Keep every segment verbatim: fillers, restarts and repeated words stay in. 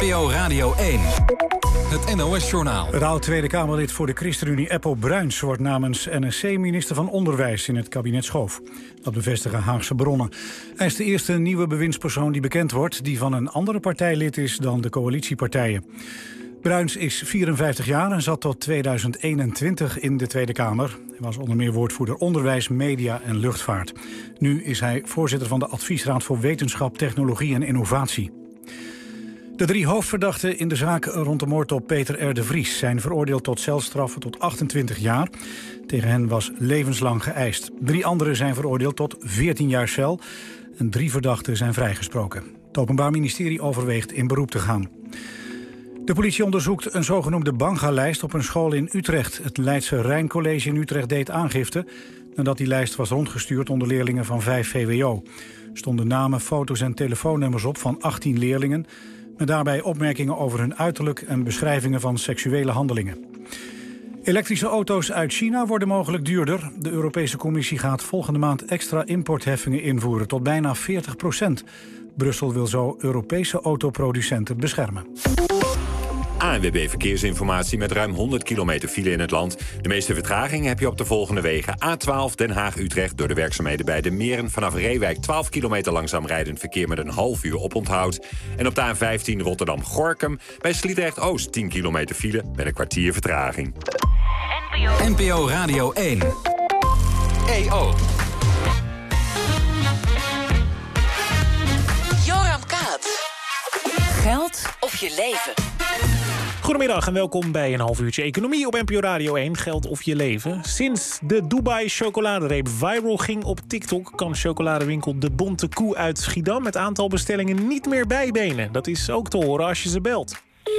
O Radio één. Het N O S-journaal. Het oud-Tweede Kamerlid voor de ChristenUnie Eppo Bruins wordt namens N S C minister van Onderwijs in het kabinet Schoof. Dat bevestigen Haagse bronnen. Hij is de eerste nieuwe bewindspersoon die bekend wordt, die van een andere partij lid is dan de coalitiepartijen. Bruins is vierenvijftig jaar en zat tot tweeduizend eenentwintig in de Tweede Kamer. Hij was onder meer woordvoerder onderwijs, media en luchtvaart. Nu is hij voorzitter van de Adviesraad voor Wetenschap, Technologie en Innovatie. De drie hoofdverdachten in de zaak rond de moord op Peter R. de Vries zijn veroordeeld tot celstraffen tot achtentwintig jaar. Tegen hen was levenslang geëist. Drie anderen zijn veroordeeld tot veertien jaar cel en drie verdachten zijn vrijgesproken. Het Openbaar Ministerie overweegt in beroep te gaan. De politie onderzoekt een zogenoemde Banga-lijst op een school in Utrecht. Het Leidse Rijncollege in Utrecht deed aangifte nadat die lijst was rondgestuurd onder leerlingen van vijf V W O. Er stonden namen, foto's en telefoonnummers op van achttien leerlingen, met daarbij opmerkingen over hun uiterlijk en beschrijvingen van seksuele handelingen. Elektrische auto's uit China worden mogelijk duurder. De Europese Commissie gaat volgende maand extra importheffingen invoeren tot bijna veertig procent. Brussel wil zo Europese autoproducenten beschermen. A N W B Verkeersinformatie met ruim honderd kilometer file in het land. De meeste vertraging heb je op de volgende wegen. A twaalf Den Haag-Utrecht door de werkzaamheden bij de Meren. Vanaf Reewijk twaalf kilometer langzaam rijdend verkeer met een half uur oponthoud. En op de A vijftien Rotterdam-Gorkum bij Sliedrecht-Oost tien kilometer file met een kwartier vertraging. N P O Radio één. E O. Joram Kaat. Geld of je leven? Goedemiddag en welkom bij een half uurtje economie op N P O Radio één. Geld of je leven. Sinds de Dubai chocoladereep viral ging op TikTok kan chocoladewinkel De Bonte Koe uit Schiedam het aantal bestellingen niet meer bijbenen. Dat is ook te horen als je ze belt.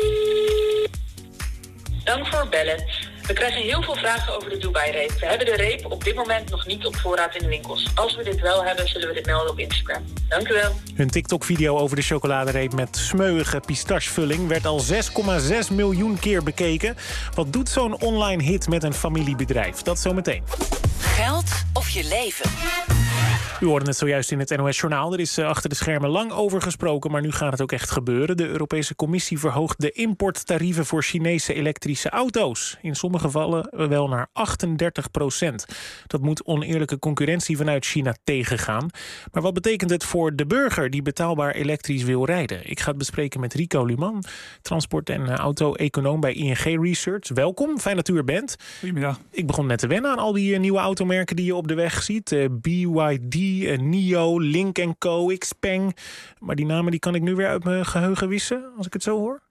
Dank voor het bellen. We krijgen heel veel vragen over de Dubai-reep. We hebben de reep op dit moment nog niet op voorraad in de winkels. Als we dit wel hebben, zullen we dit melden op Instagram. Dank u wel. Hun TikTok-video over de chocoladereep met smeuïge pistachevulling werd al zes komma zes miljoen keer bekeken. Wat doet zo'n online hit met een familiebedrijf? Dat zometeen. Geld of je leven? U hoorde het zojuist in het N O S-journaal. Er is achter de schermen lang over gesproken, maar nu gaat het ook echt gebeuren. De Europese Commissie verhoogt de importtarieven voor Chinese elektrische auto's. In sommige gevallen wel naar achtendertig procent. Dat moet oneerlijke concurrentie vanuit China tegengaan. Maar wat betekent het voor de burger die betaalbaar elektrisch wil rijden? Ik ga het bespreken met Rico Luman, transport- en auto-econoom bij I N G Research. Welkom, fijn dat u er bent. Goedemiddag. Ik begon net te wennen aan al die nieuwe automerken die je op de weg ziet. Uh, B Y D, NIO, Link en Co, Xpeng. Maar die namen die kan ik nu weer uit mijn geheugen wissen, als ik het zo hoor.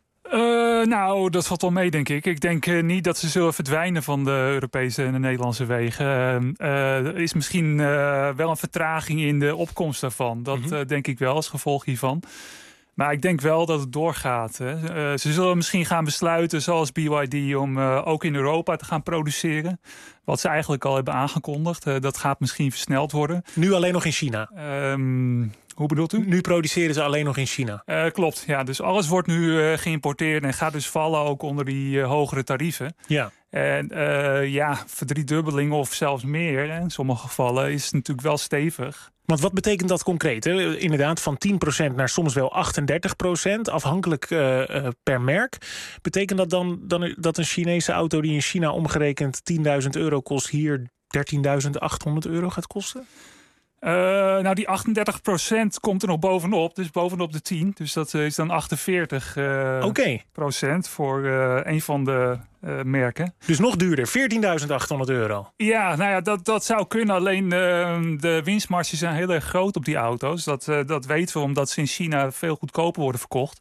Uh, nou, dat valt wel mee, denk ik. Ik denk uh, niet dat ze zullen verdwijnen van de Europese en de Nederlandse wegen. Uh, uh, er is misschien uh, wel een vertraging in de opkomst daarvan. Dat mm-hmm. uh, denk ik wel als gevolg hiervan. Maar ik denk wel dat het doorgaat. Hè. Uh, ze zullen misschien gaan besluiten, zoals B Y D, om uh, ook in Europa te gaan produceren. Wat ze eigenlijk al hebben aangekondigd. Uh, dat gaat misschien versneld worden. Nu alleen nog in China? Um, Hoe bedoelt u? Nu produceren ze alleen nog in China. Uh, klopt, ja. Dus alles wordt nu uh, geïmporteerd en gaat dus vallen ook onder die uh, hogere tarieven. Ja. En uh, ja, verdriedubbeling of zelfs meer, hè, in sommige gevallen, is natuurlijk wel stevig. Want wat betekent dat concreet? Hè? Inderdaad, van tien procent naar soms wel achtendertig procent, afhankelijk uh, uh, per merk. Betekent dat dan, dan dat een Chinese auto die in China omgerekend tienduizend euro kost, hier dertienduizend achthonderd euro gaat kosten? Uh, nou, die achtendertig procent komt er nog bovenop, dus bovenop de tien. Dus dat is dan achtenveertig uh, okay. procent voor uh, een van de uh, merken. Dus nog duurder, veertienduizend achthonderd euro. Ja, nou ja, dat, dat zou kunnen. Alleen uh, de winstmarges zijn heel erg groot op die auto's. Dat, uh, dat weten we omdat ze in China veel goedkoper worden verkocht.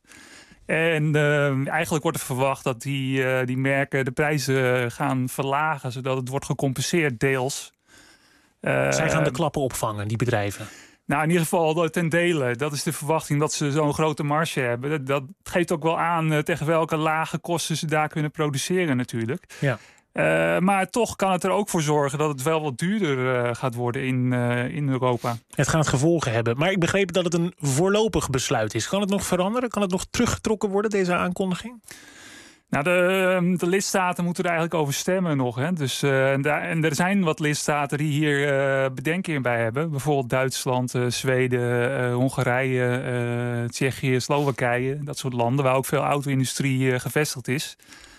En uh, eigenlijk wordt er verwacht dat die, uh, die merken de prijzen gaan verlagen, zodat het wordt gecompenseerd deels. Uh, Zij gaan de klappen opvangen, die bedrijven? Nou, in ieder geval ten dele. Dat is de verwachting dat ze zo'n grote marge hebben. Dat, dat geeft ook wel aan uh, tegen welke lage kosten ze daar kunnen produceren natuurlijk. Ja. Uh, maar toch kan het er ook voor zorgen dat het wel wat duurder uh, gaat worden in, uh, in Europa. Het gaat gevolgen hebben. Maar ik begreep dat het een voorlopig besluit is. Kan het nog veranderen? Kan het nog teruggetrokken worden, deze aankondiging? Nou, de, de lidstaten moeten er eigenlijk over stemmen nog. Hè? Dus, uh, en, daar, en er zijn wat lidstaten die hier uh, bedenking bij hebben. Bijvoorbeeld Duitsland, uh, Zweden, uh, Hongarije, uh, Tsjechië, Slowakije. Dat soort landen waar ook veel auto-industrie uh, gevestigd is.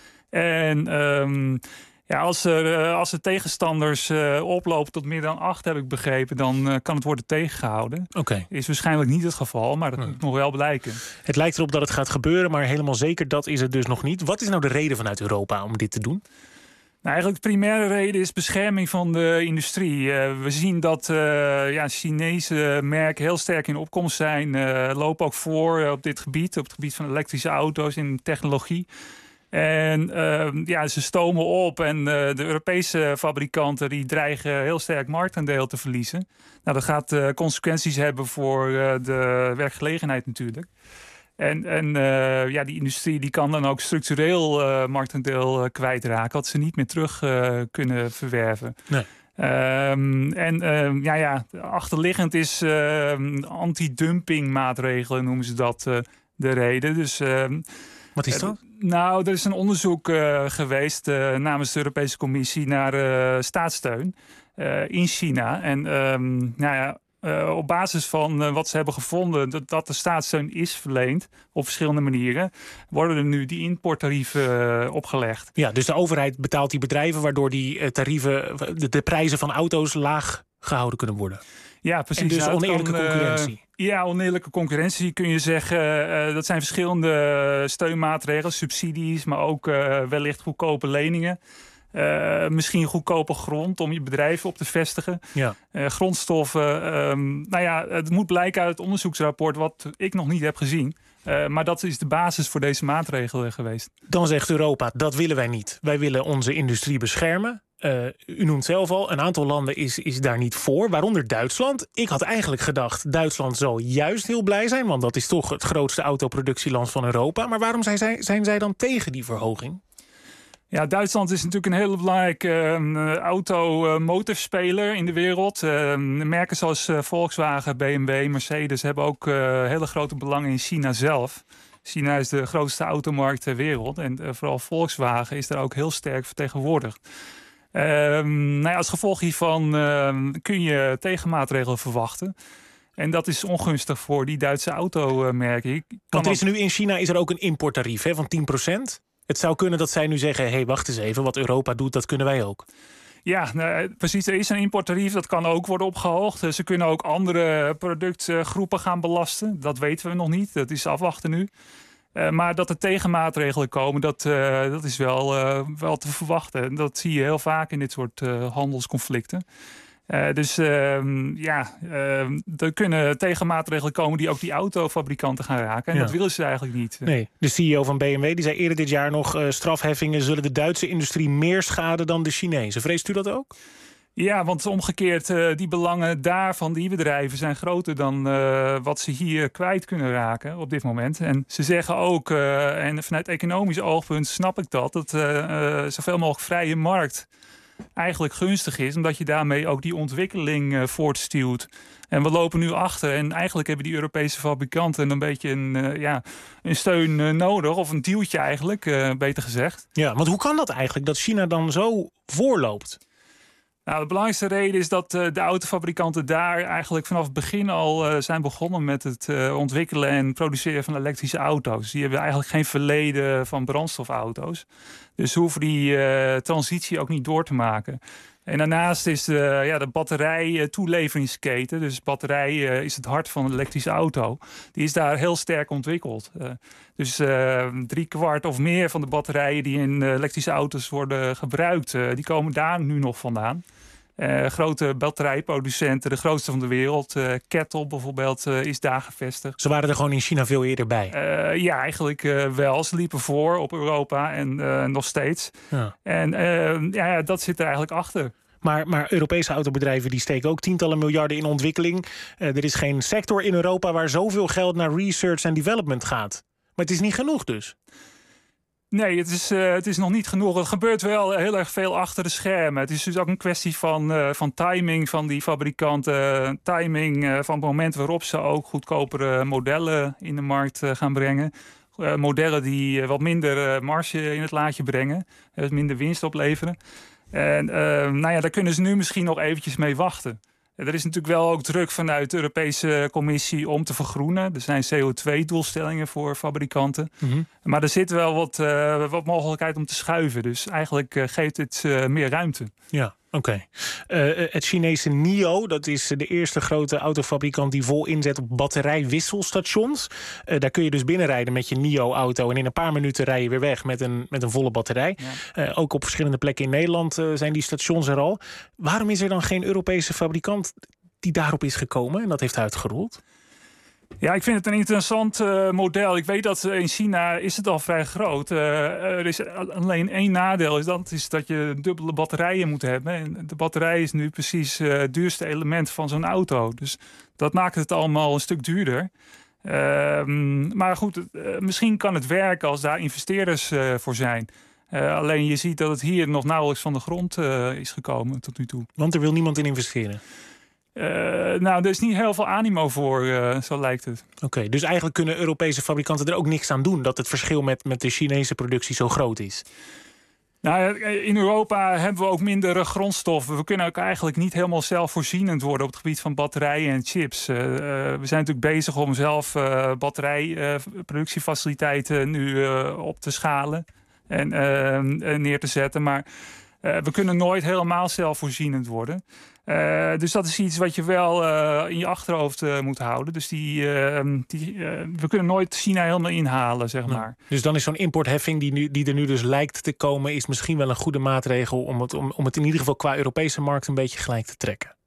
En um, ja, als, er, uh, als de tegenstanders uh, oplopen tot meer dan acht, heb ik begrepen, dan uh, kan het worden tegengehouden. Okay. Is waarschijnlijk niet het geval, maar dat hmm. moet nog wel blijken. Het lijkt erop dat het gaat gebeuren, maar helemaal zeker dat is het dus nog niet. Wat is nou de reden vanuit Europa om dit te doen? Nou, eigenlijk de primaire reden is bescherming van de industrie. Uh, we zien dat uh, ja, Chinese merken heel sterk in opkomst zijn. Uh, lopen ook voor uh, op dit gebied, op het gebied van elektrische auto's en technologie. En uh, ja, ze stomen op en uh, de Europese fabrikanten die dreigen heel sterk marktaandeel te verliezen. Nou, dat gaat uh, consequenties hebben voor uh, de werkgelegenheid natuurlijk. En, en uh, ja, die industrie die kan dan ook structureel uh, marktaandeel uh, kwijtraken, wat ze niet meer terug uh, kunnen verwerven. Nee. Um, en uh, ja, ja, achterliggend is uh, anti-dumping maatregelen, noemen ze dat uh, de reden. Dus uh, wat is dat? Uh, nou, er is een onderzoek uh, geweest uh, namens de Europese Commissie naar uh, staatssteun uh, in China. En um, nou ja, uh, op basis van uh, wat ze hebben gevonden, dat, dat de staatssteun is verleend op verschillende manieren, worden er nu die importtarieven uh, opgelegd. Ja, dus de overheid betaalt die bedrijven, waardoor die uh, tarieven, de, de prijzen van auto's laag gehouden kunnen worden. Ja, precies. En dus nou, oneerlijke kan, concurrentie. Uh, ja, oneerlijke concurrentie kun je zeggen. Uh, dat zijn verschillende steunmaatregelen, subsidies, maar ook uh, wellicht goedkope leningen. Uh, misschien goedkope grond om je bedrijf op te vestigen. Ja. Uh, grondstoffen. Um, nou ja, het moet blijken uit het onderzoeksrapport, wat ik nog niet heb gezien. Uh, maar dat is de basis voor deze maatregelen geweest. Dan zegt Europa, dat willen wij niet. Wij willen onze industrie beschermen. Uh, u noemt zelf al, een aantal landen is, is daar niet voor, waaronder Duitsland. Ik had eigenlijk gedacht, Duitsland zal juist heel blij zijn, want dat is toch het grootste autoproductieland van Europa. Maar waarom zijn zij, zijn zij dan tegen die verhoging? Ja, Duitsland is natuurlijk een hele belangrijke uh, automotorspeler in de wereld. Uh, merken zoals uh, Volkswagen, B M W, Mercedes hebben ook uh, hele grote belangen in China zelf. China is de grootste automarkt ter wereld en uh, vooral Volkswagen is daar ook heel sterk vertegenwoordigd. Uh, nou ja, als gevolg hiervan uh, kun je tegenmaatregelen verwachten. En dat is ongunstig voor die Duitse automerken. Want er is nu in China is er ook een importtarief hè, van tien procent. Het zou kunnen dat zij nu zeggen, hé, hey, wacht eens even, wat Europa doet, dat kunnen wij ook. Ja, nou, precies. Er is een importtarief, dat kan ook worden opgehoogd. Ze kunnen ook andere productgroepen gaan belasten. Dat weten we nog niet, dat is afwachten nu. Uh, maar dat er tegenmaatregelen komen, dat, uh, dat is wel, uh, wel te verwachten. Dat zie je heel vaak in dit soort uh, handelsconflicten. Uh, dus uh, ja, uh, er kunnen tegenmaatregelen komen die ook die autofabrikanten gaan raken. En ja. dat willen ze eigenlijk niet. Nee, de C E O van B M W die zei eerder dit jaar nog, uh, strafheffingen zullen de Duitse industrie meer schaden dan de Chinese. Vreest u dat ook? Ja, want omgekeerd, uh, die belangen daar van die bedrijven zijn groter dan uh, wat ze hier kwijt kunnen raken op dit moment. En ze zeggen ook, uh, en vanuit economisch oogpunt snap ik dat, dat uh, uh, zoveel mogelijk vrije markt eigenlijk gunstig is, omdat je daarmee ook die ontwikkeling uh, voortstuwt. En we lopen nu achter en eigenlijk hebben die Europese fabrikanten een beetje een, uh, ja, een steun uh, nodig, of een duwtje eigenlijk, uh, beter gezegd. Ja, want hoe kan dat eigenlijk, dat China dan zo voorloopt? Nou, de belangrijkste reden is dat uh, de autofabrikanten daar eigenlijk vanaf het begin al uh, zijn begonnen met het uh, ontwikkelen en produceren van elektrische auto's. Die hebben eigenlijk geen verleden van brandstofauto's. Dus ze hoeven die uh, transitie ook niet door te maken. En daarnaast is de, ja, de batterij-toeleveringsketen, dus batterij uh, is het hart van een elektrische auto, die is daar heel sterk ontwikkeld. Uh, dus uh, drie kwart of meer van de batterijen die in uh, elektrische auto's worden gebruikt, uh, die komen daar nu nog vandaan. Uh, grote batterijproducenten, de grootste van de wereld. Uh, Kettle bijvoorbeeld uh, is daar gevestigd. Ze waren er gewoon in China veel eerder bij? Uh, ja, eigenlijk uh, wel. Ze liepen voor op Europa en uh, nog steeds. Ja. En uh, ja, dat zit er eigenlijk achter. Maar, maar Europese autobedrijven die steken ook tientallen miljarden in ontwikkeling. Uh, er is geen sector in Europa waar zoveel geld naar research en development gaat. Maar het is niet genoeg dus. Nee, het is, uh, het is nog niet genoeg. Er gebeurt wel heel erg veel achter de schermen. Het is dus ook een kwestie van, uh, van timing van die fabrikanten. Timing uh, van het moment waarop ze ook goedkopere modellen in de markt uh, gaan brengen. uh, modellen die uh, wat minder uh, marge in het laadje brengen. Uh, minder winst opleveren. En uh, nou ja, daar kunnen ze nu misschien nog eventjes mee wachten. Er is natuurlijk wel ook druk vanuit de Europese Commissie om te vergroenen. Er zijn C O twee doelstellingen voor fabrikanten. Mm-hmm. Maar er zit wel wat, uh, wat mogelijkheid om te schuiven. Dus eigenlijk uh, geeft het uh, meer ruimte. Ja, oké. Okay. Uh, het Chinese N I O, dat is de eerste grote autofabrikant die vol inzet op batterijwisselstations. Uh, daar kun je dus binnenrijden met je N I O-auto en in een paar minuten rij je weer weg met een, met een volle batterij. Ja. Uh, ook op verschillende plekken in Nederland uh, zijn die stations er al. Waarom is er dan geen Europese fabrikant die daarop is gekomen en dat heeft uitgerold? Ja, ik vind het een interessant uh, model. Ik weet dat uh, in China is het al vrij groot. Uh, er is alleen één nadeel. Is dat, is dat je dubbele batterijen moet hebben. En de batterij is nu precies uh, het duurste element van zo'n auto. Dus dat maakt het allemaal een stuk duurder. Uh, maar goed, uh, misschien kan het werken als daar investeerders uh, voor zijn. Uh, alleen je ziet dat het hier nog nauwelijks van de grond uh, is gekomen tot nu toe. Want er wil niemand in investeren? Uh, nou, er is niet heel veel animo voor, uh, zo lijkt het. Oké, okay, dus eigenlijk kunnen Europese fabrikanten er ook niks aan doen dat het verschil met, met de Chinese productie zo groot is? Nou, in Europa hebben we ook minder grondstoffen. We kunnen ook eigenlijk niet helemaal zelfvoorzienend worden op het gebied van batterijen en chips. Uh, uh, we zijn natuurlijk bezig om zelf uh, batterijproductiefaciliteiten uh, nu uh, op te schalen en uh, neer te zetten. Maar uh, we kunnen nooit helemaal zelfvoorzienend worden. Uh, dus dat is iets wat je wel uh, in je achterhoofd uh, moet houden. Dus die, uh, die, uh, we kunnen nooit China helemaal inhalen, zeg maar. Ja. Dus dan is zo'n importheffing die, nu, die er nu dus lijkt te komen, is misschien wel een goede maatregel om het, om, om het in ieder geval qua Europese markt een beetje gelijk te trekken.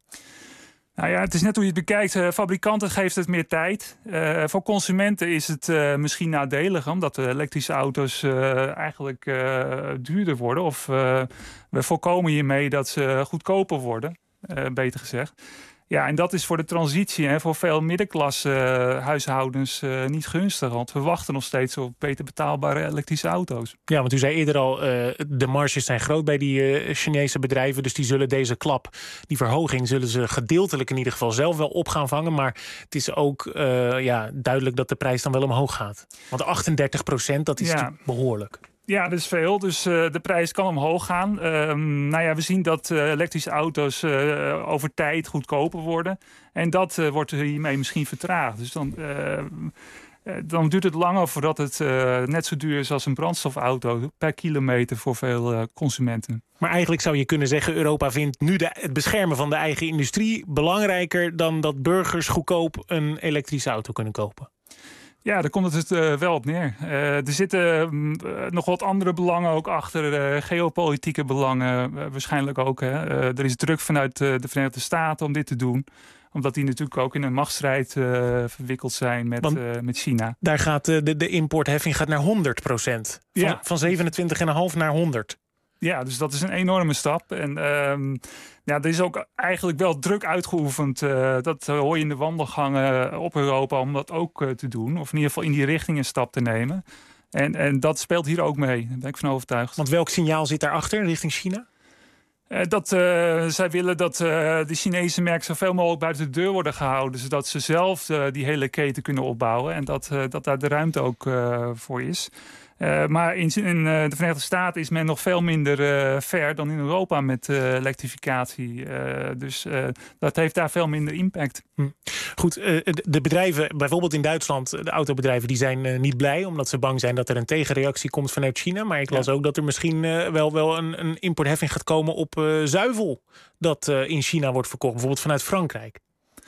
Nou ja, het is net hoe je het bekijkt. Uh, fabrikanten geeft het meer tijd. Uh, voor consumenten is het uh, misschien nadelig, omdat de elektrische auto's uh, eigenlijk uh, duurder worden. Of uh, we voorkomen hiermee dat ze goedkoper worden. Uh, beter gezegd. Ja, en dat is voor de transitie en voor veel middenklasse uh, huishoudens uh, niet gunstig. Want we wachten nog steeds op beter betaalbare elektrische auto's. Ja, want u zei eerder al, uh, de marges zijn groot bij die uh, Chinese bedrijven. Dus die zullen deze klap, die verhoging, zullen ze gedeeltelijk in ieder geval zelf wel op gaan vangen. Maar het is ook uh, ja, duidelijk dat de prijs dan wel omhoog gaat. Want achtendertig procent, dat is ja. behoorlijk. Ja, dat is veel. Dus uh, de prijs kan omhoog gaan. Um, nou ja, we zien dat uh, elektrische auto's uh, over tijd goedkoper worden. En dat uh, wordt hiermee misschien vertraagd. Dus dan, uh, uh, dan duurt het langer voordat het uh, net zo duur is als een brandstofauto per kilometer voor veel uh, consumenten. Maar eigenlijk zou je kunnen zeggen, Europa vindt nu de, het beschermen van de eigen industrie belangrijker dan dat burgers goedkoop een elektrische auto kunnen kopen. Ja, daar komt het uh, wel op neer. Uh, er zitten uh, nog wat andere belangen ook achter. Uh, geopolitieke belangen uh, waarschijnlijk ook. Hè. Uh, er is druk vanuit uh, de Verenigde Staten om dit te doen. Omdat die natuurlijk ook in een machtsstrijd uh, verwikkeld zijn met, uh, met China. Daar gaat uh, de, de importheffing gaat naar honderd procent. Van, ja. van zevenentwintig komma vijf naar honderd. Ja, dus dat is een enorme stap. En uh, ja, er is ook eigenlijk wel druk uitgeoefend. Uh, dat hoor je in de wandelgangen op Europa om dat ook uh, te doen. Of in ieder geval in die richting een stap te nemen. En, en dat speelt hier ook mee. Daar ben ik van overtuigd. Want welk signaal zit daarachter richting China? Uh, dat uh, zij willen dat uh, de Chinese merken zoveel mogelijk buiten de deur worden gehouden. Zodat ze zelf uh, die hele keten kunnen opbouwen. En dat, uh, dat daar de ruimte ook uh, voor is. Uh, maar in, in uh, de Verenigde Staten is men nog veel minder uh, ver dan in Europa met uh, elektrificatie. Uh, dus uh, dat heeft daar veel minder impact. Hm. Goed, uh, de bedrijven, bijvoorbeeld in Duitsland, de autobedrijven, die zijn uh, niet blij. Omdat ze bang zijn dat er een tegenreactie komt vanuit China. Maar ik las ja. ook dat er misschien uh, wel, wel een, een importheffing gaat komen op uh, zuivel. Dat uh, in China wordt verkocht, bijvoorbeeld vanuit Frankrijk.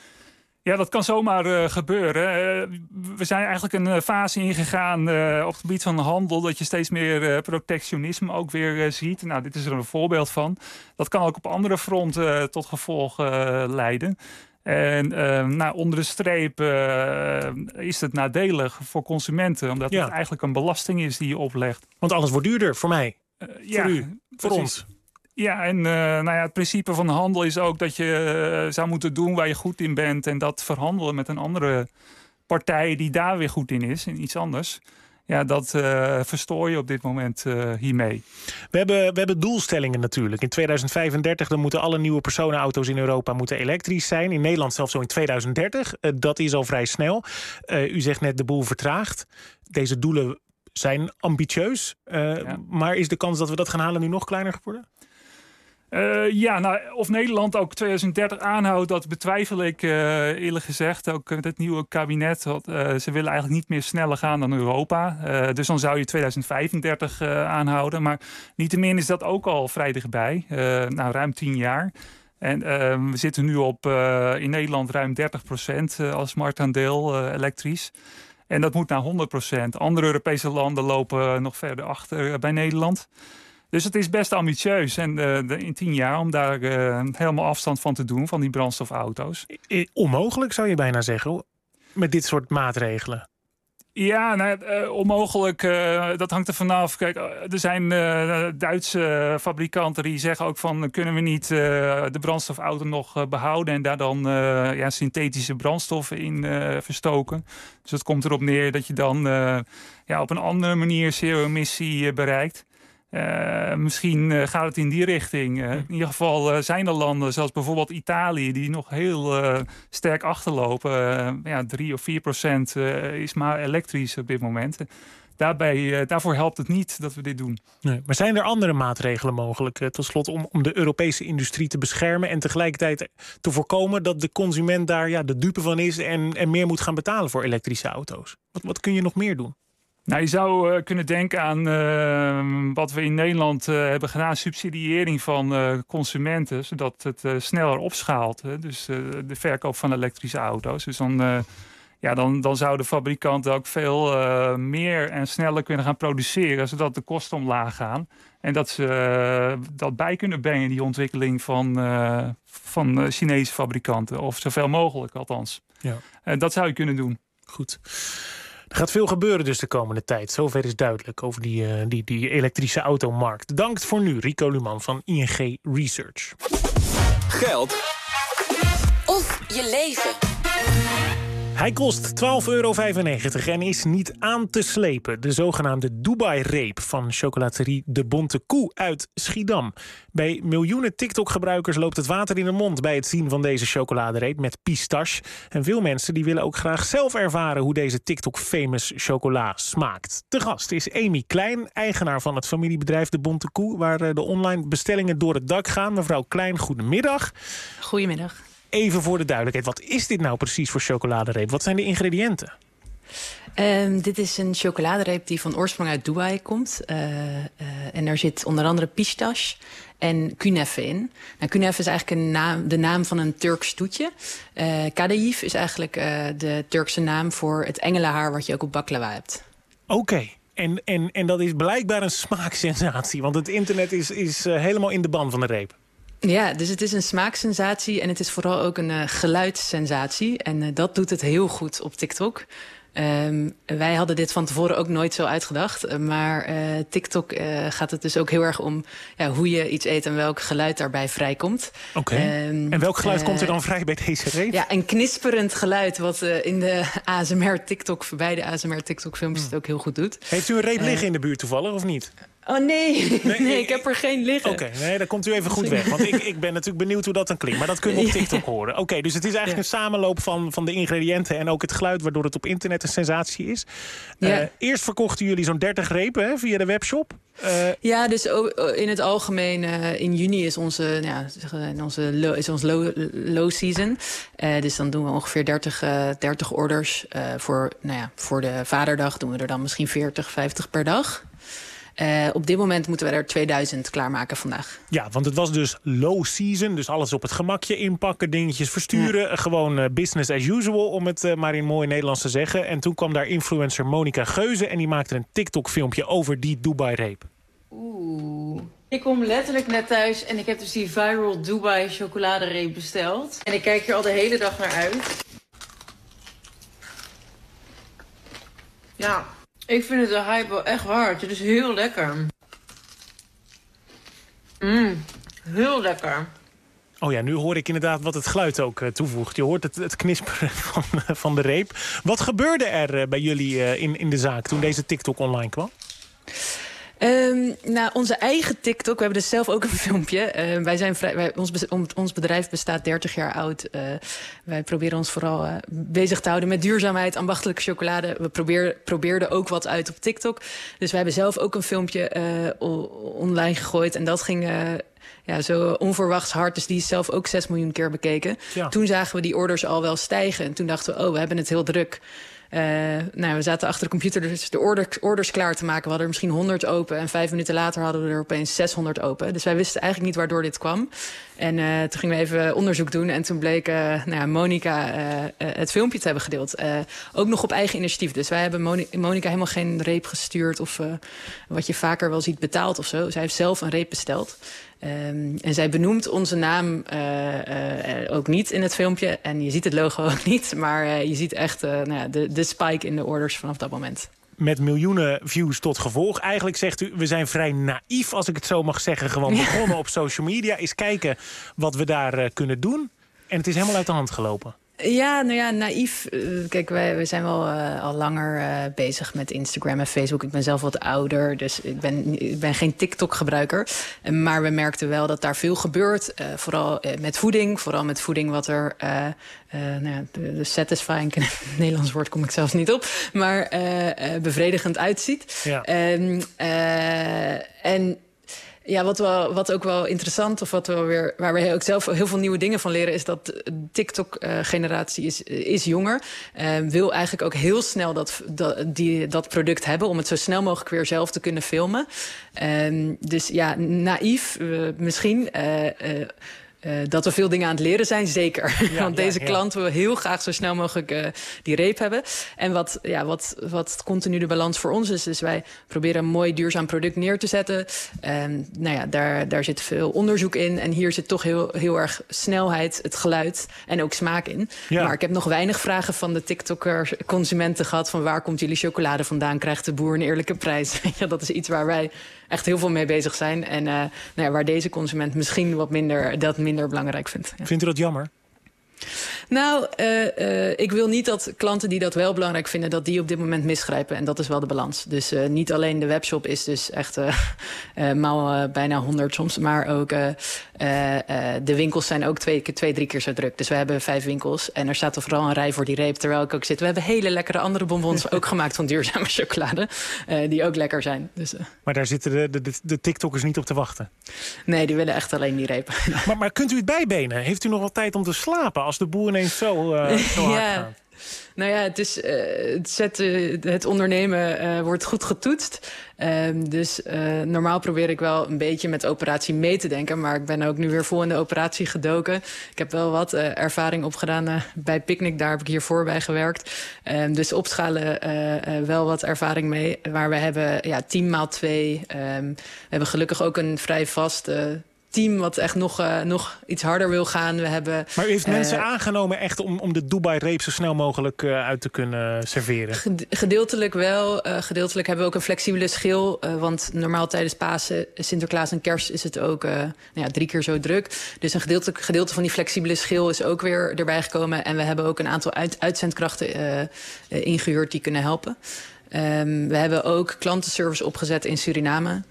Ja, dat kan zomaar uh, gebeuren. Uh, we zijn eigenlijk een uh, fase ingegaan uh, op het gebied van handel, dat je steeds meer uh, protectionisme ook weer uh, ziet. Nou, dit is er een voorbeeld van. Dat kan ook op andere fronten uh, tot gevolg uh, leiden. En uh, nou, onder de streep uh, is het nadelig voor consumenten, omdat ja. het eigenlijk een belasting is die je oplegt. Want alles wordt duurder voor mij, uh, voor ja, u, voor precies. ons. Ja, en uh, nou ja, het principe van de handel is ook dat je uh, zou moeten doen waar je goed in bent en dat verhandelen met een andere partij die daar weer goed in is, in iets anders. ja, dat uh, verstoor je op dit moment uh, hiermee. We hebben, we hebben doelstellingen natuurlijk. In tweeduizend vijfendertig dan moeten alle nieuwe personenauto's in Europa moeten elektrisch zijn. In Nederland zelfs zo in tweeduizend dertig. Uh, dat is al vrij snel. Uh, u zegt net de boel vertraagt. Deze doelen zijn ambitieus. Uh, ja. Maar is de kans dat we dat gaan halen nu nog kleiner geworden? Uh, ja, nou, of Nederland ook tweeduizend dertig aanhoudt, dat betwijfel ik uh, eerlijk gezegd. Ook met het nieuwe kabinet, wat, uh, ze willen eigenlijk niet meer sneller gaan dan Europa. Uh, dus dan zou je tweeduizend vijfendertig uh, aanhouden. Maar niettemin is dat ook al vrij dichtbij. Uh, nou, ruim tien jaar. En uh, we zitten nu op uh, in Nederland ruim dertig procent uh, als marktaandeel uh, elektrisch. En dat moet naar honderd procent. Andere Europese landen lopen nog verder achter uh, bij Nederland. Dus het is best ambitieus en uh, de, in tien jaar om daar uh, helemaal afstand van te doen, van die brandstofauto's. Onmogelijk zou je bijna zeggen, met dit soort maatregelen. Ja, nou, uh, onmogelijk. Uh, dat hangt er vanaf. Kijk, er zijn uh, Duitse fabrikanten die zeggen ook van, kunnen we niet uh, de brandstofauto nog uh, behouden en daar dan uh, ja, synthetische brandstoffen in uh, verstoken. Dus het komt erop neer dat je dan uh, ja, op een andere manier zero-emissie uh, bereikt. Uh, misschien uh, gaat het in die richting. Uh, in ieder geval uh, zijn er landen, zoals bijvoorbeeld Italië, die nog heel uh, sterk achterlopen. Uh, ja, drie of vier procent uh, is maar elektrisch op dit moment. Daarbij, uh, daarvoor helpt het niet dat we dit doen. Nee, maar zijn er andere maatregelen mogelijk, uh, tot slot, om, om de Europese industrie te beschermen en tegelijkertijd te voorkomen dat de consument daar ja, de dupe van is en, en meer moet gaan betalen voor elektrische auto's? Wat, wat kun je nog meer doen? Nou, je zou uh, kunnen denken aan uh, wat we in Nederland uh, hebben gedaan, subsidiëring van uh, consumenten, zodat het uh, sneller opschaalt. Hè? Dus uh, de verkoop van elektrische auto's. Dus dan, uh, ja, dan, dan zouden fabrikanten ook veel uh, meer en sneller kunnen gaan produceren, zodat de kosten omlaag gaan. En dat ze uh, dat bij kunnen brengen, die ontwikkeling van, uh, van uh, Chinese fabrikanten. Of zoveel mogelijk althans. Ja. Uh, dat zou je kunnen doen. Goed. Er gaat veel gebeuren dus de komende tijd. Zover is duidelijk over die, uh, die, die elektrische automarkt. Dank voor nu, Rico Luman van I N G Research. Geld of je leven. Hij kost twaalf euro vijfennegentig en is niet aan te slepen. De zogenaamde Dubai-reep van chocolaterie De Bonte Koe uit Schiedam. Bij miljoenen TikTok-gebruikers loopt het water in de mond bij het zien van deze chocoladereep met pistache. En veel mensen die willen ook graag zelf ervaren hoe deze TikTok-famous chocola smaakt. De gast is Amy Klein, eigenaar van het familiebedrijf De Bonte Koe, waar de online bestellingen door het dak gaan. Mevrouw Klein, goedemiddag. Goedemiddag. Even voor de duidelijkheid, wat is dit nou precies voor chocoladereep? Wat zijn de ingrediënten? Um, dit is een chocoladereep die van oorsprong uit Dubai komt. Uh, uh, en daar zit onder andere pistache en kunefe in. Nou, kunefe is eigenlijk een naam, de naam van een Turks toetje. Uh, kadayif is eigenlijk uh, de Turkse naam voor het engelenhaar wat je ook op baklava hebt. Oké. Okay. En, en, en dat is blijkbaar een smaaksensatie, want het internet is, is uh, helemaal in de ban van de reep. Ja, dus het is een smaaksensatie en het is vooral ook een uh, geluidssensatie. En uh, dat doet het heel goed op TikTok. Um, wij hadden dit van tevoren ook nooit zo uitgedacht. Uh, maar uh, TikTok uh, gaat het dus ook heel erg om ja, hoe je iets eet en welk geluid daarbij vrijkomt. Oké. Okay. Um, en welk geluid uh, komt er dan vrij bij deze reep? Ja, een knisperend geluid wat uh, in de A S M R TikTok, bij de A S M R TikTok filmpjes hmm. het ook heel goed doet. Heeft u een reep uh, liggen in de buurt toevallig of niet? Oh nee, nee, nee ik heb er geen liggen. Oké, okay, nee, dan komt u even goed weg. Want ik, ik ben natuurlijk benieuwd hoe dat dan klinkt. Maar dat kunnen we op TikTok horen. Oké, okay, dus het is eigenlijk ja. een samenloop van, van de ingrediënten en ook het geluid, waardoor het op internet een sensatie is. Ja. Uh, eerst verkochten jullie zo'n dertig repen hè, via de webshop. Uh, ja, dus in het algemeen uh, in juni is onze, ja, onze low, is ons low, low season. Uh, dus dan doen we ongeveer dertig, uh, dertig orders. Uh, voor, nou ja, voor de Vaderdag doen we er dan misschien veertig, vijftig per dag. Uh, op dit moment moeten we er tweeduizend klaarmaken vandaag. Ja, want het was dus low season. Dus alles op het gemakje inpakken, dingetjes versturen. Ja. Gewoon uh, business as usual, om het uh, maar in mooi Nederlands te zeggen. En toen kwam daar influencer Monica Geuze en die maakte een TikTok-filmpje over die Dubai-reep. Oeh. Ik kom letterlijk net thuis en ik heb dus die viral Dubai chocoladereep besteld. En ik kijk er al de hele dag naar uit. Ja. Ik vind de hype wel echt hard. Het is heel lekker. Mmm, heel lekker. Oh ja, nu hoor ik inderdaad wat het geluid ook uh, toevoegt. Je hoort het, het knisperen van, uh, van de reep. Wat gebeurde er uh, bij jullie uh, in, in de zaak toen deze TikTok online kwam? Um, nou, onze eigen TikTok, we hebben dus zelf ook een filmpje. Uh, wij zijn vrij, wij, ons, ons bedrijf bestaat dertig jaar oud. Uh, wij proberen ons vooral uh, bezig te houden met duurzaamheid, ambachtelijke chocolade. We probeer, probeerden ook wat uit op TikTok. Dus wij hebben zelf ook een filmpje uh, online gegooid. En dat ging... Uh, Ja, zo onverwachts hard. Dus die is zelf ook zes miljoen keer bekeken. Ja. Toen zagen we die orders al wel stijgen. En toen dachten we, oh, we hebben het heel druk. Uh, nou, we zaten achter de computer dus de orders, orders klaar te maken. We hadden er misschien honderd open. En vijf minuten later hadden we er opeens zeshonderd open. Dus wij wisten eigenlijk niet waardoor dit kwam. En uh, toen gingen we even onderzoek doen. En toen bleek uh, nou ja, Monica uh, uh, het filmpje te hebben gedeeld. Uh, ook nog op eigen initiatief. Dus wij hebben Moni- Monica helemaal geen reep gestuurd. Of uh, wat je vaker wel ziet betaald of zo. Zij heeft zelf een reep besteld. Um, en zij benoemt onze naam uh, uh, ook niet in het filmpje. En je ziet het logo ook niet. Maar uh, je ziet echt uh, nou ja, de, de spike in de orders vanaf dat moment. Met miljoenen views tot gevolg. Eigenlijk zegt u, we zijn vrij naïef, als ik het zo mag zeggen. Gewoon begonnen ja. op social media. Eens kijken wat we daar uh, kunnen doen. En het is helemaal uit de hand gelopen. Ja, nou ja, naïef. Kijk, wij, wij zijn wel uh, al langer uh, bezig met Instagram en Facebook. Ik ben zelf wat ouder, dus ik ben, ik ben geen TikTok-gebruiker. Maar we merkten wel dat daar veel gebeurt. Uh, vooral uh, met voeding. Vooral met voeding wat er... Uh, uh, nou ja, de, de satisfying, in het Nederlands woord kom ik zelfs niet op. Maar uh, uh, bevredigend uitziet. Ja. Um, uh, en... Ja, wat, wel, wat ook wel interessant, of wat we weer, waar we ook zelf heel veel nieuwe dingen van leren, is dat de TikTok-generatie is, is jonger. Uh, wil eigenlijk ook heel snel dat, dat, die, dat product hebben om het zo snel mogelijk weer zelf te kunnen filmen. Uh, dus ja, naïef uh, misschien. Uh, uh, Uh, dat we veel dingen aan het leren zijn, zeker. Ja, Want deze ja, ja. klant wil heel graag zo snel mogelijk uh, die reep hebben. En wat, ja, wat, wat continu de balans voor ons is, is wij proberen een mooi duurzaam product neer te zetten. En nou ja, daar, daar zit veel onderzoek in. En hier zit toch heel, heel erg snelheid, het geluid en ook smaak in. Ja. Maar ik heb nog weinig vragen van de TikToker-consumenten gehad van waar komt jullie chocolade vandaan? Krijgt de boer een eerlijke prijs? Ja, dat is iets waar wij echt heel veel mee bezig zijn. En uh, nou ja, waar deze consument misschien wat minder, dat minder belangrijk vindt. Ja. Vindt u dat jammer? Nou, uh, uh, ik wil niet dat klanten die dat wel belangrijk vinden, dat die op dit moment misgrijpen. En dat is wel de balans. Dus uh, niet alleen de webshop is dus echt uh, uh, maal uh, bijna honderd soms. Maar ook uh, uh, uh, de winkels zijn ook twee, twee, drie keer zo druk. Dus we hebben vijf winkels. En er staat er vooral een rij voor die reep, terwijl ik ook zit. We hebben hele lekkere andere bonbons, ook gemaakt van duurzame chocolade. Uh, die ook lekker zijn. Dus, uh. Maar daar zitten de, de, de TikTokkers niet op te wachten? Nee, die willen echt alleen die reep. maar, maar kunt u het bijbenen? Heeft u nog wat tijd om te slapen als de boer ineens zo, uh, zo hard ja. gaat? Nou ja, het, is, uh, het, zet, uh, het ondernemen uh, wordt goed getoetst. Uh, dus uh, normaal probeer ik wel een beetje met operatie mee te denken. Maar ik ben ook nu weer vol in de operatie gedoken. Ik heb wel wat uh, ervaring opgedaan uh, bij Picnic. Daar heb ik hiervoor bij gewerkt. Uh, dus opschalen uh, uh, wel wat ervaring mee. Maar we hebben ja, tien maal twee. Um, we hebben gelukkig ook een vrij vast... Uh, team wat echt nog, uh, nog iets harder wil gaan. We hebben, maar u heeft uh, mensen aangenomen echt om, om de Dubai-reep zo snel mogelijk uh, uit te kunnen serveren? Gedeeltelijk wel. Uh, gedeeltelijk hebben we ook een flexibele schil. Uh, want normaal tijdens Pasen, Sinterklaas en Kerst is het ook uh, nou ja, drie keer zo druk. Dus een gedeelte, gedeelte van die flexibele schil is ook weer erbij gekomen. En we hebben ook een aantal uit, uitzendkrachten uh, uh, ingehuurd die kunnen helpen. Um, we hebben ook klantenservice opgezet in Suriname.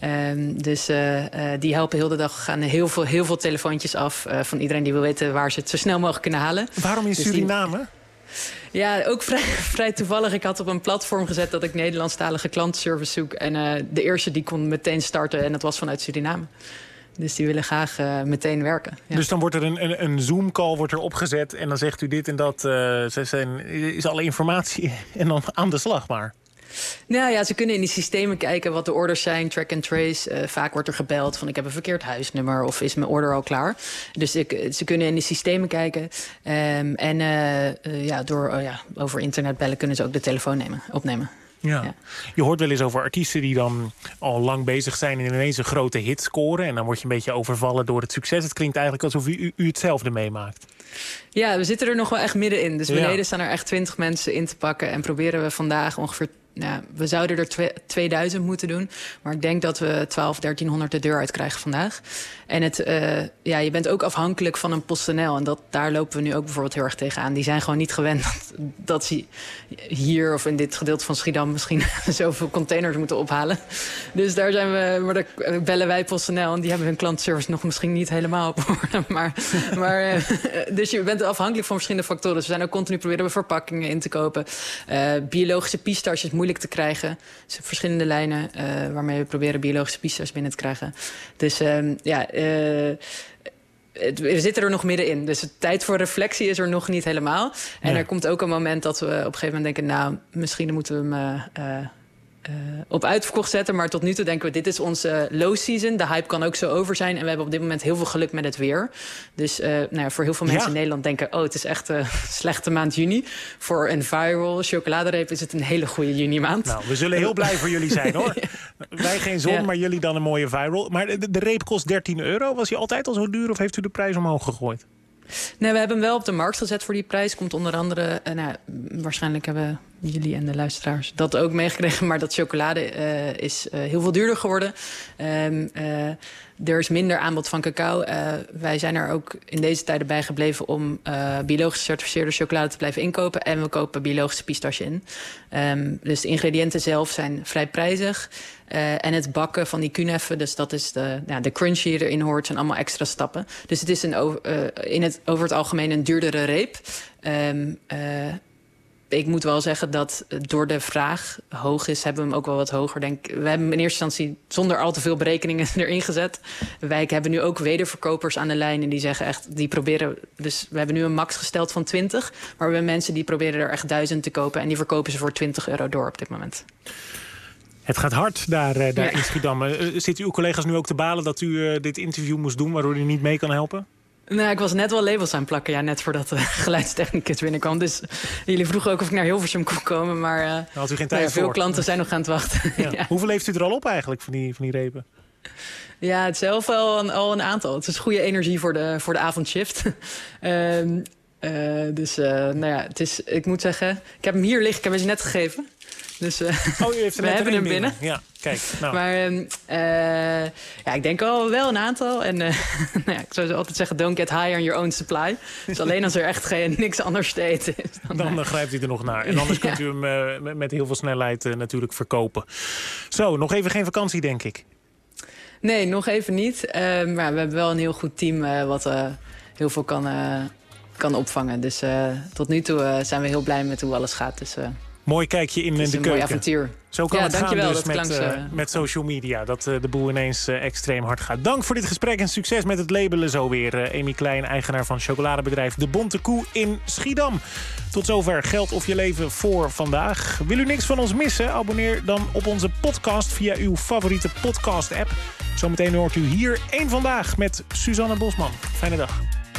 Um, dus uh, uh, die helpen heel de dag. Gaan heel veel, heel veel telefoontjes af uh, van iedereen die wil weten waar ze het zo snel mogelijk kunnen halen. Waarom in dus Suriname? Die, ja, ook vrij, vrij toevallig. Ik had op een platform gezet dat ik Nederlandstalige klantenservice zoek. En uh, de eerste die kon meteen starten en dat was vanuit Suriname. Dus die willen graag uh, meteen werken. Ja. Dus dan wordt er een, een, een Zoom-call wordt er opgezet en dan zegt u dit en dat. Uh, ze zijn, is alle informatie en dan aan de slag maar. Nou ja, ze kunnen in die systemen kijken wat de orders zijn, track and trace. Uh, vaak wordt er gebeld van ik heb een verkeerd huisnummer of is mijn order al klaar. Dus ik, ze kunnen in die systemen kijken. Um, en uh, uh, ja, door uh, ja, over internet bellen kunnen ze ook de telefoon nemen, opnemen. Ja. Ja. Je hoort wel eens over artiesten die dan al lang bezig zijn en ineens een grote hit scoren. En dan word je een beetje overvallen door het succes. Het klinkt eigenlijk alsof u, u hetzelfde meemaakt. Ja, we zitten er nog wel echt middenin. Dus beneden ja. staan er echt twintig mensen in te pakken. En proberen we vandaag ongeveer nou, we zouden er twe- tweeduizend moeten doen. Maar ik denk dat we twaalf, dertienhonderd de deur uit krijgen vandaag. En het, uh, ja, je bent ook afhankelijk van een PostNL. En dat, daar lopen we nu ook bijvoorbeeld heel erg tegenaan. Die zijn gewoon niet gewend dat, dat ze hier of in dit gedeelte van Schiedam misschien zoveel containers moeten ophalen. Dus daar zijn we, maar daar bellen wij PostNL en die hebben hun klantenservice nog misschien niet helemaal op orde. Maar, maar, uh, dus je bent afhankelijk van verschillende factoren. Dus we zijn ook continu proberen we verpakkingen in te kopen. Uh, biologische pistaches moeilijk te krijgen. Dus verschillende lijnen uh, waarmee we proberen biologische pistaches binnen te krijgen. Dus uh, ja. Uh, we zitten er nog middenin. Dus de tijd voor reflectie is er nog niet helemaal. En ja. er komt ook een moment dat we op een gegeven moment denken, nou, misschien moeten we hem uh, uh, op uitverkocht zetten. Maar tot nu toe denken we, dit is onze low season. De hype kan ook zo over zijn. En we hebben op dit moment heel veel geluk met het weer. Dus uh, nou ja, voor heel veel mensen ja. in Nederland denken, oh, het is echt een uh, slechte maand juni. Voor een viral chocoladereep is het een hele goede juni maand. Nou, we zullen heel blij voor jullie zijn, hoor. ja. Wij geen zon, ja. maar jullie dan een mooie viral. Maar de, de reep kost dertien euro. Was die altijd al zo duur of heeft u de prijs omhoog gegooid? Nee, we hebben hem wel op de markt gezet voor die prijs. Komt onder andere, uh, nou, waarschijnlijk hebben jullie en de luisteraars dat ook meegekregen. Maar dat chocolade uh, is uh, heel veel duurder geworden. Um, uh, er is minder aanbod van cacao. Uh, wij zijn er ook in deze tijden bij gebleven om uh, biologisch gecertificeerde chocolade te blijven inkopen. En we kopen biologische pistache in. Um, dus de ingrediënten zelf zijn vrij prijzig. Uh, en het bakken van die kuneffen, dus dat is de, ja, de crunch die erin hoort, zijn allemaal extra stappen. Dus het is een, uh, in het, over het algemeen een duurdere reep. Um, uh, ik moet wel zeggen dat door de vraag hoog is, hebben we hem ook wel wat hoger. Denk, we hebben hem in eerste instantie zonder al te veel berekeningen erin gezet. Wij hebben nu ook wederverkopers aan de lijn en die zeggen echt, die proberen, dus we hebben nu een max gesteld van twintig, maar we hebben mensen die proberen er echt duizend te kopen en die verkopen ze voor twintig euro door op dit moment. Het gaat hard daar, daar ja. in Schiedam. Uh, zitten uw collega's nu ook te balen dat u uh, dit interview moest doen, waardoor u niet mee kan helpen? Nou, ik was net wel labels aan het plakken, ja, net voordat de geluidstechnicus binnenkwam. Dus jullie vroegen ook of ik naar Hilversum kon komen, maar uh, had u geen tijd nou ja, veel voor. klanten zijn nog aan het wachten. Ja. ja. Hoeveel heeft u er al op eigenlijk van die, van die repen? Ja, het zelf wel een, al een aantal. Het is goede energie voor de, voor de avondshift. um, uh, dus uh, nou ja, het is, ik moet zeggen, ik heb hem hier liggen, ik heb hem net gegeven. Dus uh, oh, u heeft er we net hebben hem binnen. binnen. Ja, kijk. Nou. Maar uh, uh, ja, ik denk al wel een aantal. En uh, nou ja, ik zou altijd zeggen, don't get high on your own supply. Dus alleen als er echt geen, niks anders te eten is. Dan, dan uh, grijpt u er nog naar. En anders ja. kunt u hem uh, met, met heel veel snelheid uh, natuurlijk verkopen. Zo, nog even geen vakantie, denk ik. Nee, nog even niet. Uh, maar we hebben wel een heel goed team uh, wat uh, heel veel kan, uh, kan opvangen. Dus uh, tot nu toe uh, zijn we heel blij met hoe alles gaat. Dus... Uh, Mooi kijkje in de keuken. Mooi avontuur. Zo kan ja, het gaan dus met, langs, uh, met social media. Dat uh, de boel ineens uh, extreem hard gaat. Dank voor dit gesprek en succes met het labelen zo weer. Uh, Amy Klein, eigenaar van chocoladebedrijf De Bonte Koe in Schiedam. Tot zover Geld of je leven voor vandaag. Wil u niks van ons missen? Abonneer dan op onze podcast via uw favoriete podcast-app. Zometeen hoort u hier één Vandaag met Suzanne Bosman. Fijne dag.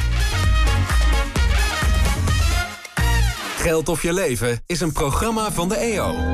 Geld of je leven is een programma van de E O.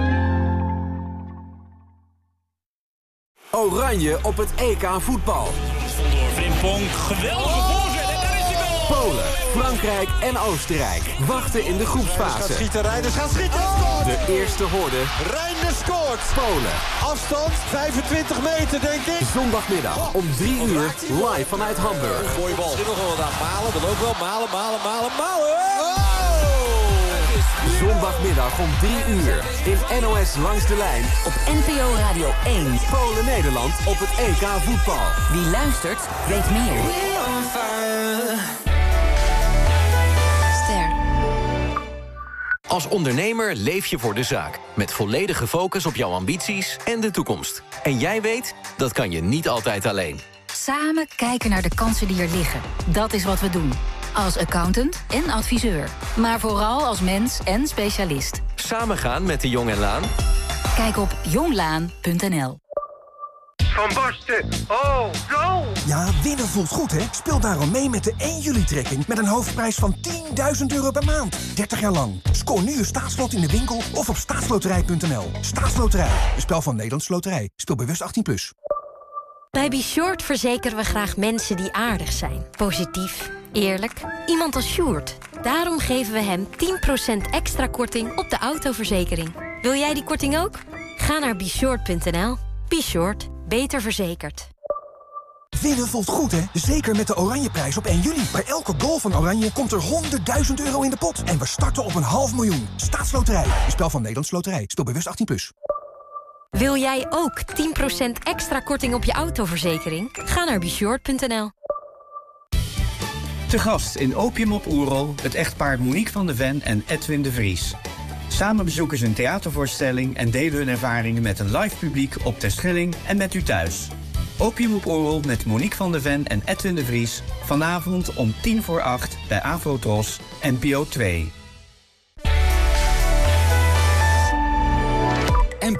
Oranje op het E K voetbal. Vandoor Frimpong, geweldige voorzet en daar is de goal! Polen, Frankrijk en Oostenrijk wachten in de groepsfase. Gaat schieten, Reinders gaat schieten! De eerste horde. Reinders scoort! Polen. Afstand vijfentwintig meter, denk ik. Zondagmiddag om drie uur live vanuit Hamburg. Mooie bal. Misschien nog wel wat aan Malen, dan ook wel Malen, Malen, Malen, Malen! Oh! Zondagmiddag om drie uur in N O S Langs de Lijn op N P O Radio één. Polen-Nederland op het E K voetbal. Wie luistert, weet meer. Ster. Als ondernemer leef je voor de zaak. Met volledige focus op jouw ambities en de toekomst. En jij weet, dat kan je niet altijd alleen. Samen kijken naar de kansen die er liggen. Dat is wat we doen. Als accountant en adviseur. Maar vooral als mens en specialist. Samen gaan met de Jong en Laan? Kijk op jonglaan punt n l. Van Basten. Oh, goal! Ja, winnen voelt goed, hè? Speel daarom mee met de één juli-trekking... met een hoofdprijs van tienduizend euro per maand. dertig jaar lang. Scoor nu je staatslot in de winkel of op staatsloterij punt n l. Staatsloterij. Een spel van Nederlandse Loterij. Speel bewust achttien plus. Bij Beshort verzekeren we graag mensen die aardig zijn. Positief, eerlijk. Iemand als Sjoerd. Daarom geven we hem tien procent extra korting op de autoverzekering. Wil jij die korting ook? Ga naar beshort punt n l. Be Short. Beter verzekerd. Winnen voelt goed, hè? Zeker met de Oranjeprijs op één juli. Bij elke goal van Oranje komt er honderdduizend euro in de pot. En we starten op een half miljoen. Staatsloterij. Een spel van Nederlands Loterij. Speel bewust achttien plus. Wil jij ook tien procent extra korting op je autoverzekering? Ga naar beshort punt n l. Te gast in Opium op Oerol het echtpaar Monique van de Ven en Edwin de Vries. Samen bezoeken ze een theatervoorstelling en delen hun ervaringen met een live publiek op Terschelling en met u thuis. Opium op Oerol met Monique van de Ven en Edwin de Vries. Vanavond om tien voor acht bij Avotros N P O twee.